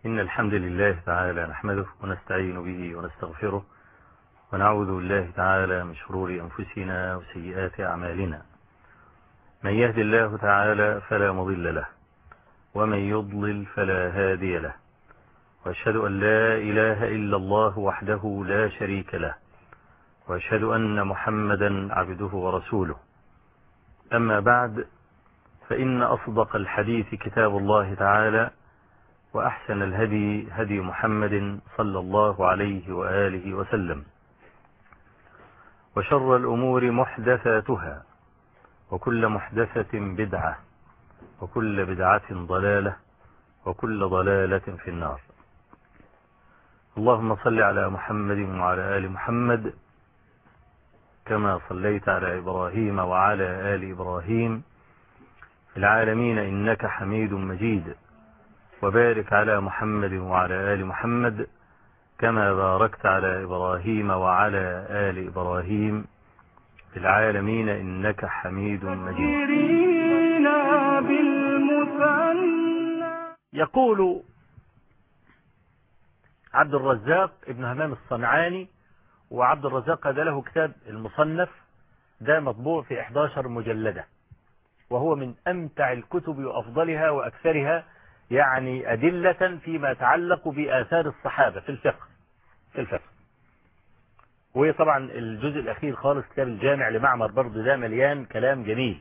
إن الحمد لله تعالى نحمده ونستعين به ونستغفره ونعوذ بالله تعالى من شرور أنفسنا وسيئات أعمالنا. من يهد الله تعالى فلا مضل له ومن يضلل فلا هادي له، وأشهد أن لا إله إلا الله وحده لا شريك له، وأشهد أن محمدا عبده ورسوله. أما بعد، فإن أصدق الحديث كتاب الله تعالى، وأحسن الهدي هدي محمد صلى الله عليه وآله وسلم، وشر الأمور محدثاتها، وكل محدثة بدعة، وكل بدعة ضلالة، وكل ضلالة في النار. اللهم صل على محمد وعلى آل محمد كما صليت على إبراهيم وعلى آل إبراهيم في العالمين إنك حميد مجيد، وبارك على محمد وعلى آل محمد كما باركت على إبراهيم وعلى آل إبراهيم في العالمين إنك حميد مجيد. يقول عبد الرزاق ابن همام الصنعاني، وعبد الرزاق هذا له كتاب المصنف، ده مطبوع في 11 مجلدة، وهو من أمتع الكتب وأفضلها وأكثرها يعني أدلة فيما يتعلق بآثار الصحابة في الفقه. وهي طبعا الجزء الأخير خالص كتاب الجامع لمعمر برضه، ده مليان كلام جميل.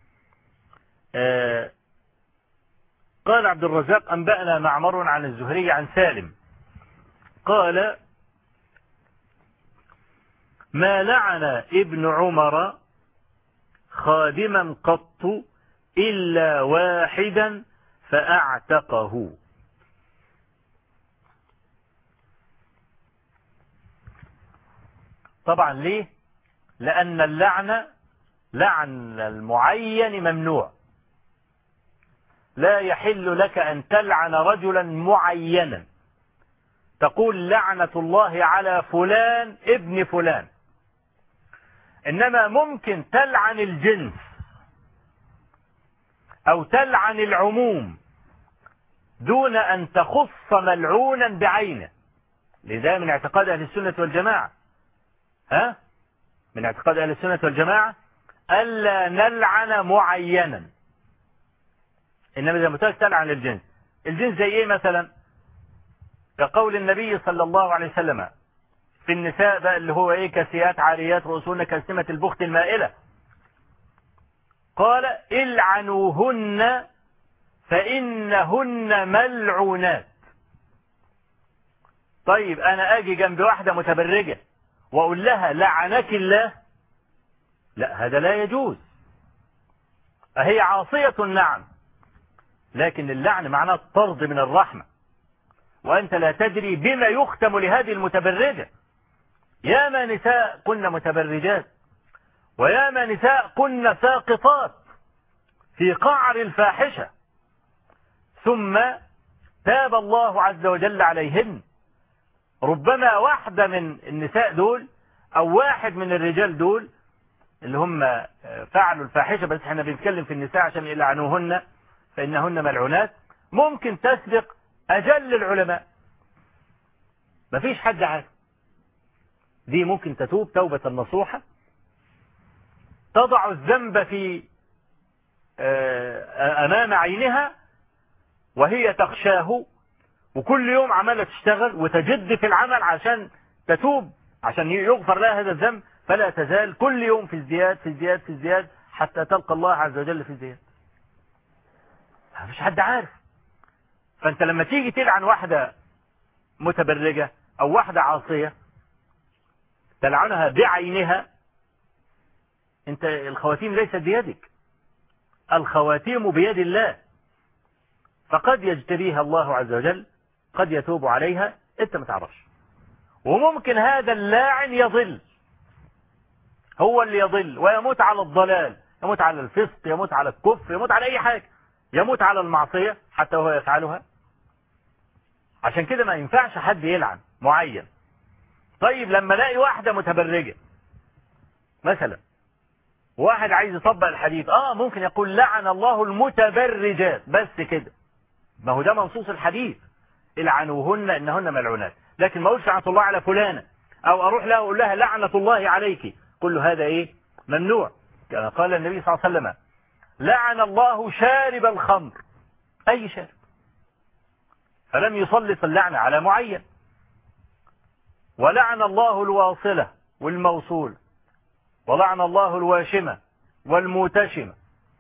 قال عبد الرزاق: أنبأنا معمر عن الزهري عن سالم قال: ما لعن ابن عمر خادما قط إلا واحدا فأعتقه. طبعا ليه؟ لأن اللعنة لعن المعين ممنوع، لا يحل لك أن تلعن رجلا معينا، تقول لعنة الله على فلان ابن فلان، إنما ممكن تلعن الجنس أو تلعن العموم دون أن تخص ملعونا بعينه. لذا من اعتقاد أهل السنة والجماعة، من اعتقاد أهل السنة والجماعة ألا نلعن معينا، إنما إذا متى تلعن الجنس. الجنس زي إيه مثلا؟ كقول النبي صلى الله عليه وسلم في النساء بقى اللي هو إيه: كاسيات عاريات رؤوسهن كأسنمة البخت المائلة، قال: العنوهن فإنهن ملعونات. طيب أنا أجي جنب واحدة متبرجة وأقول لها لعنك الله؟ لا، هذا لا يجوز. هي عاصية نعم، لكن اللعن معناه الطرد من الرحمة، وأنت لا تدري بما يختم لهذه المتبرجة. ياما نساء كن متبرجات، وياما نساء كن ساقطات في قعر الفاحشة، ثم تاب الله عز وجل عليهن. ربما واحدة من النساء دول أو واحد من الرجال دول اللي هم فعلوا الفاحشة، بس احنا بنتكلم في النساء عشان يلعنوهن فإنهن ملعونات، ممكن تسبق أجل العلماء، مفيش حد عارف. دي ممكن تتوب توبة نصوحة، تضع الذنب في أمام عينها وهي تخشاه، وكل يوم عمالة تشتغل وتجد في العمل عشان تتوب، عشان يغفر لها هذا الذنب، فلا تزال كل يوم في ازدياد في ازدياد في ازدياد حتى تلقى الله عز وجل في ازدياد. مفيش حد عارف. فانت لما تيجي تلعن واحدة متبرجة او واحدة عاصية تلعنها بعينها، انت الخواتيم ليست بيدك، الخواتيم بيد الله، فقد يجتبيها الله عز وجل، قد يتوب عليها، انت ما تعرفش. وممكن هذا اللاعن يضل، هو اللي يضل ويموت على الضلال، يموت على الفسق، يموت على الكفر، يموت على اي حاجة، يموت على المعصية حتى وهو يفعلها. عشان كده ما ينفعش حد يلعن معين. طيب لما الاقي واحدة متبرجة مثلا، واحد عايز يطبق الحديث، ممكن يقول لعن الله المتبرجات، بس كده، ما هو ده منصوص الحديث، العنوهن إنهن ملعونات، لكن ما أقولش لعنة الله على فلانة، أو أروح لها أقول لها لعنة الله عليك، كل هذا إيه؟ ممنوع. كما قال النبي صلى الله عليه وسلم: لعن الله شارب الخمر، أي شارب، فلم يسلط اللعنة على معين. ولعن الله الواصلة والموصول، ولعن الله الواشمة والموتشمة،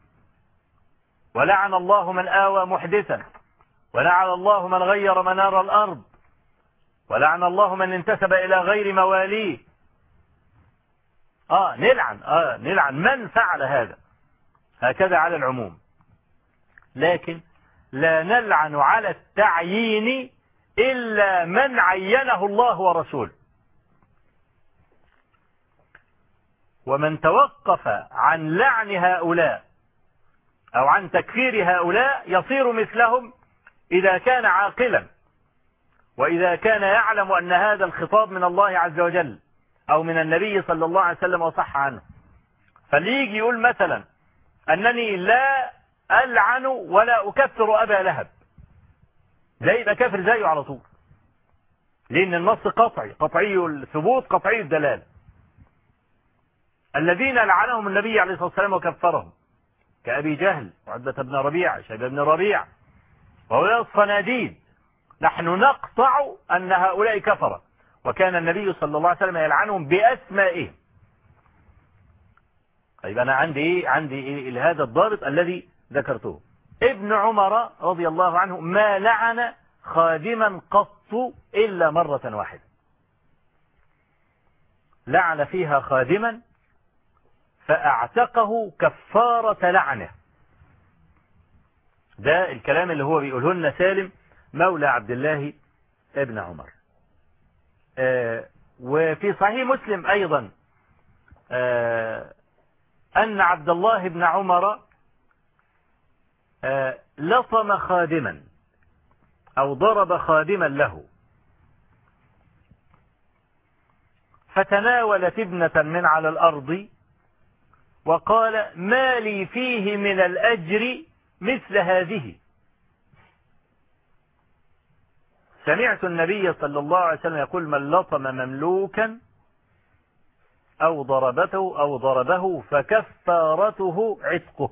ولعن الله من آوى محدثا، ولعن الله من غير منار الأرض، ولعن الله من انتسب إلى غير مواليه. نلعن من فعل هذا، هكذا على العموم. لكن لا نلعن على التعيين إلا من عينه الله ورسوله. ومن توقف عن لعن هؤلاء أو عن تكفير هؤلاء يصير مثلهم إذا كان عاقلا، وإذا كان يعلم أن هذا الخطاب من الله عز وجل أو من النبي صلى الله عليه وسلم وصح عنه. فليجي يقول مثلا أنني لا ألعن ولا أكفر أبا لهب، ده يبقى كافر زيه على طول، لأن النص قطعي الثبوت قطعي الدلالة. الذين لعنهم النبي عليه الصلاة والسلام وكفرهم كأبي جهل وعتبة بن ربيعة شيبة بن ربيعة وهؤلاء الصناديد، نحن نقطع أن هؤلاء كفرة، وكان النبي صلى الله عليه وسلم يلعنهم بأسمائهم. طيب أنا عندي هذا الضابط الذي ذكرته. ابن عمر رضي الله عنه ما لعن خادما قط إلا مرة واحدة، لعن فيها خادما فأعتقه كفارة لعنه. ده الكلام اللي هو بيقوله لنا سالم مولى عبد الله ابن عمر. وفي صحيح مسلم أيضا أن عبد الله بن عمر لطم خادما أو ضرب خادما له، فتناولت ابنة من على الأرض وقال: ما لي فيه من الأجر مثل هذه. سمعت النبي صلى الله عليه وسلم يقول: من لطم مملوكا أو ضربه فكفارته عتقه.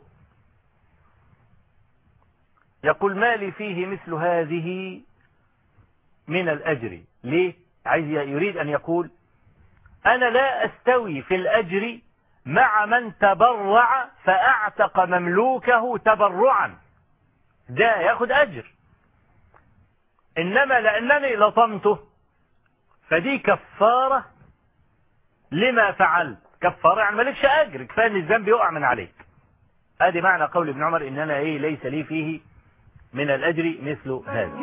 يقول: ما لي فيه مثل هذه من الأجر. ليه؟ يريد أن يقول: أنا لا أستوي في الأجر مع من تبرع فأعتق مملوكه تبرعا، ده ياخد أجر، إنما لأنني لطمته فدي كفارة لما فعلت. كفارة يعني مالكش أجر، كفاية أن الذنب يقع من عليك. هذه معنى قول ابن عمر: إننا ليس لي فيه من الأجر مثل هذا.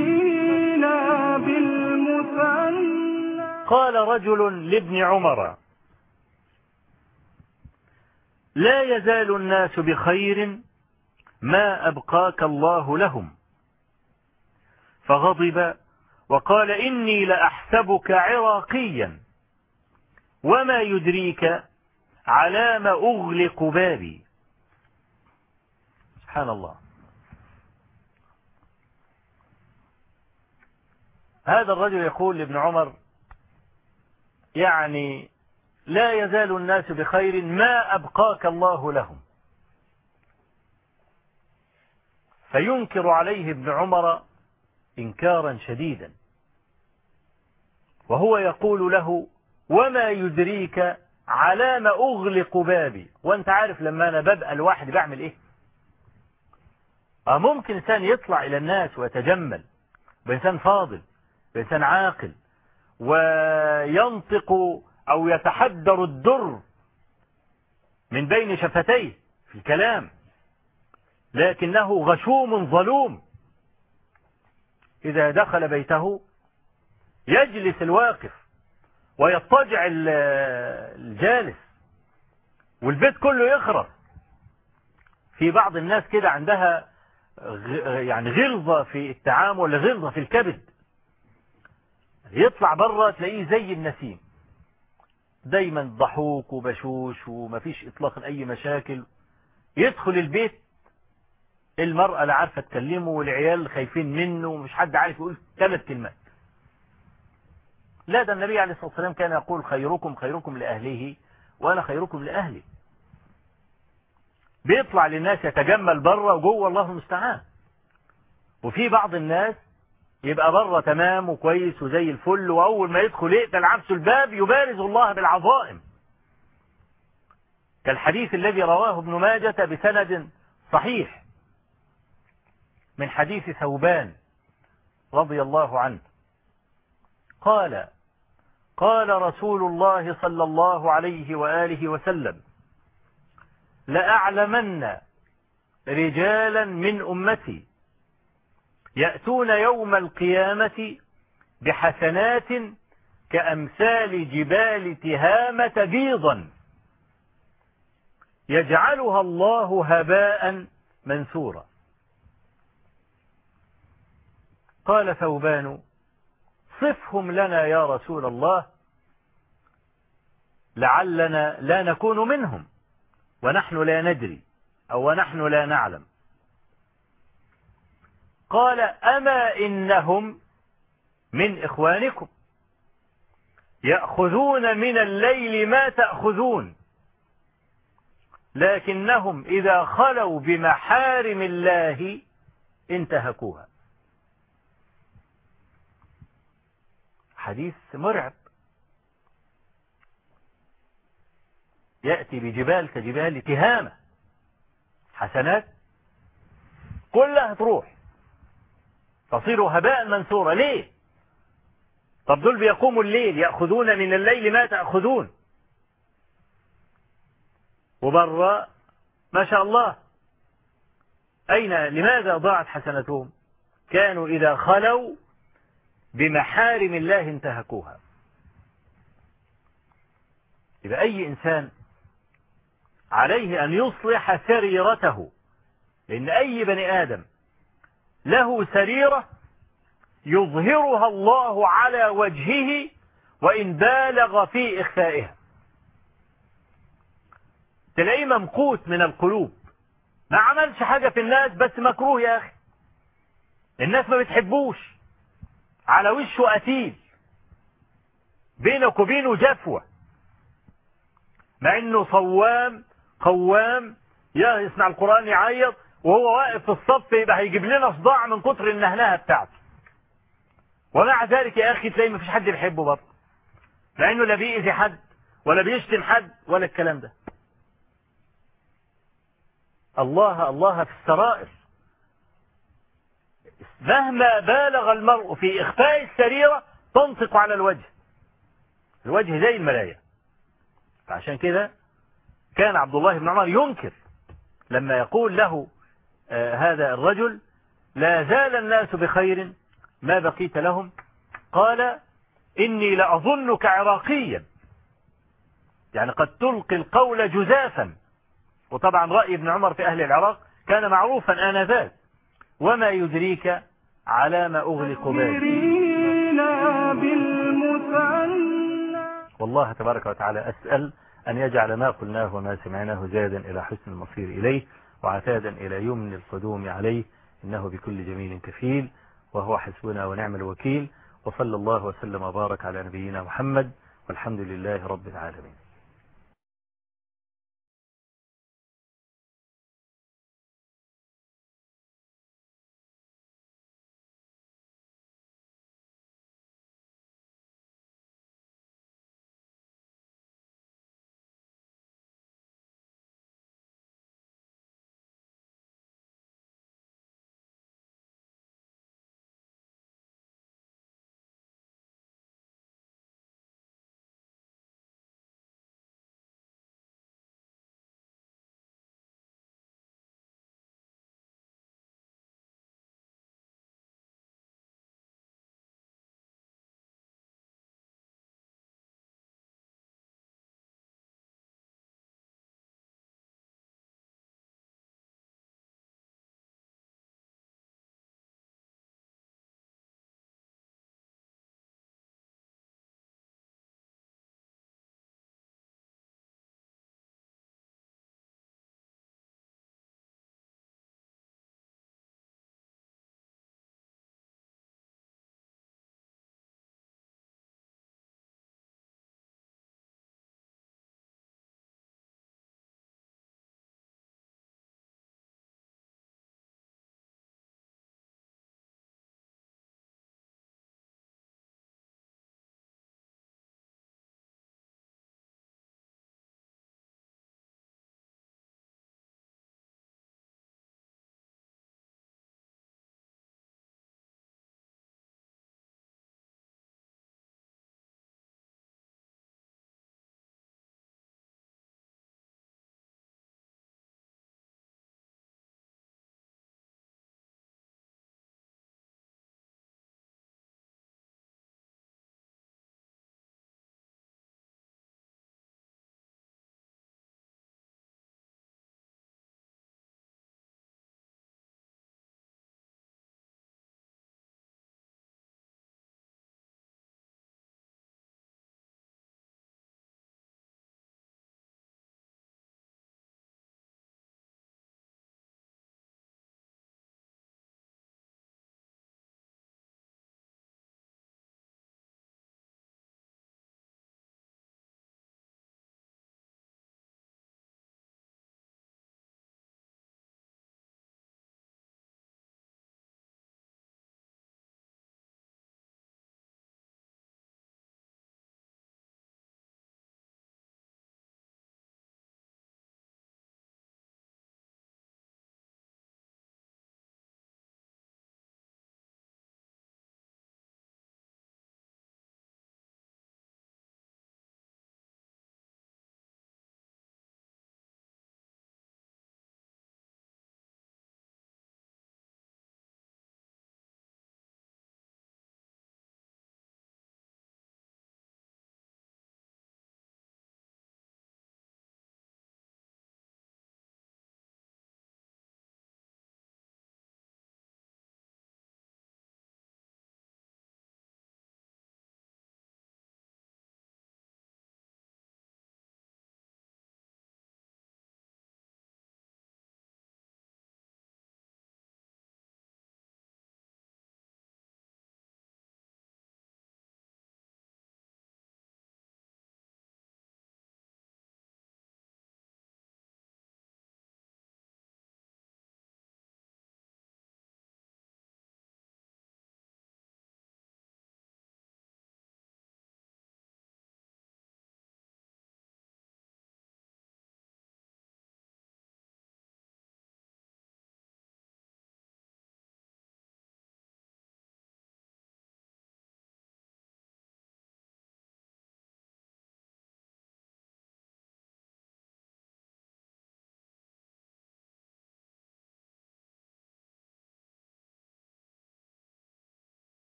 قال رجل لابن عمر: لا يزال الناس بخير ما أبقاك الله لهم. فغضب وقال: إني لأحسبك عراقيا، وما يدريك على ما أغلق بابي. سبحان الله. هذا الرجل يقول لابن عمر: يعني لا يزال الناس بخير ما أبقاك الله لهم. فينكر عليه ابن عمر إنكارا شديدا، وهو يقول له: وما يدريك على ما أغلق بابي. وانت عارف لما أنا ببقى الواحد بعمل إيه؟ ممكن إنسان يطلع إلى الناس ويتجمل بإنسان فاضل بإنسان عاقل وينطق أو يتحدر الدر من بين شفتيه في الكلام، لكنه غشوم ظلوم. إذا دخل بيته يجلس الواقف ويضطجع الجالس، والبيت كله يخرب. في بعض الناس كده عندها يعني غلظة في التعامل، غلظة في الكبد، يطلع بره تلاقيه زي النسيم، دايما ضحوك وبشوش ومفيش إطلاقا أي مشاكل. يدخل البيت المرأة لا عارفة تكلمه والعيال خايفين منه ومش حد عارف يقول 3 كلمات. لا، ده النبي عليه الصلاة والسلام كان يقول خيركم خيركم لأهله وأنا خيركم لأهلي. بيطلع للناس يتجمل بره وجوه الله المستعان. وفي بعض الناس يبقى بره تمام وكويس وزي الفل، وأول ما يدخل يقتل عبس الباب يبارز الله بالعظائم، كالحديث الذي رواه ابن ماجة بسند صحيح من حديث ثوبان رضي الله عنه قال: قال رسول الله صلى الله عليه وآله وسلم: لأعلمن رجالا من أمتي يأتون يوم القيامة بحسنات كأمثال جبال تهامة بيضا يجعلها الله هباء منثورا. قال ثوبان: صفهم لنا يا رسول الله لعلنا لا نكون منهم ونحن لا ندري أو ونحن لا نعلم. قال: أما إنهم من إخوانكم يأخذون من الليل ما تأخذون، لكنهم إذا خلوا بمحارم الله انتهكوها. حديث مرعب. يأتي بجبال كجبال تهامة، حسنات كلها تروح تصير هباء منثورا. ليه؟ طب دول بيقوموا الليل، يأخذون من الليل ما تأخذون، وبره ما شاء الله لماذا ضاعت حسنتهم؟ كانوا إذا خلوا بمحارم الله انتهكوها. إذا أي إنسان عليه أن يصلح سريرته، لأن أي بني آدم له سريرة يظهرها الله على وجهه وإن بالغ في إخفائها. تلاقيه ممقوت من القلوب، ما عملش حاجة في الناس بس مكروه يا أخي، الناس ما بتحبوش، على وشه قتيل، بينك وبينه جفوة، مع انه صوام قوام يسمع القرآن يعيط، وهو واقف في الصف يبقى هيجيب لنا صداع من كتر النهنهة بتاعته. ومع ذلك يا أخي تلاقي مفيش حد بيحبه برضه، مع انه لا بيأذي حد ولا بيشتم حد ولا الكلام ده. الله في السرائر. مهما بالغ المرء في إخفاء السريرة تنطق على الوجه زي المراية. فعشان كده كان عبد الله بن عمر ينكر لما يقول له هذا الرجل: لا زال الناس بخير ما بقيت لهم. قال: إني لأظنك عراقيا، يعني قد تلقي القول جزافا. وطبعا رأي ابن عمر في أهل العراق كان معروفا آنذاك. وما يدريك على ما أغلق بالي. والله تبارك وتعالى أسأل أن يجعل ما قلناه وما سمعناه زادا إلى حسن المصير إليه وعتادا إلى يمن القدوم عليه، إنه بكل جميل كفيل وهو حسبنا ونعم الوكيل. وصلى الله وسلم وبارك على نبينا محمد، والحمد لله رب العالمين.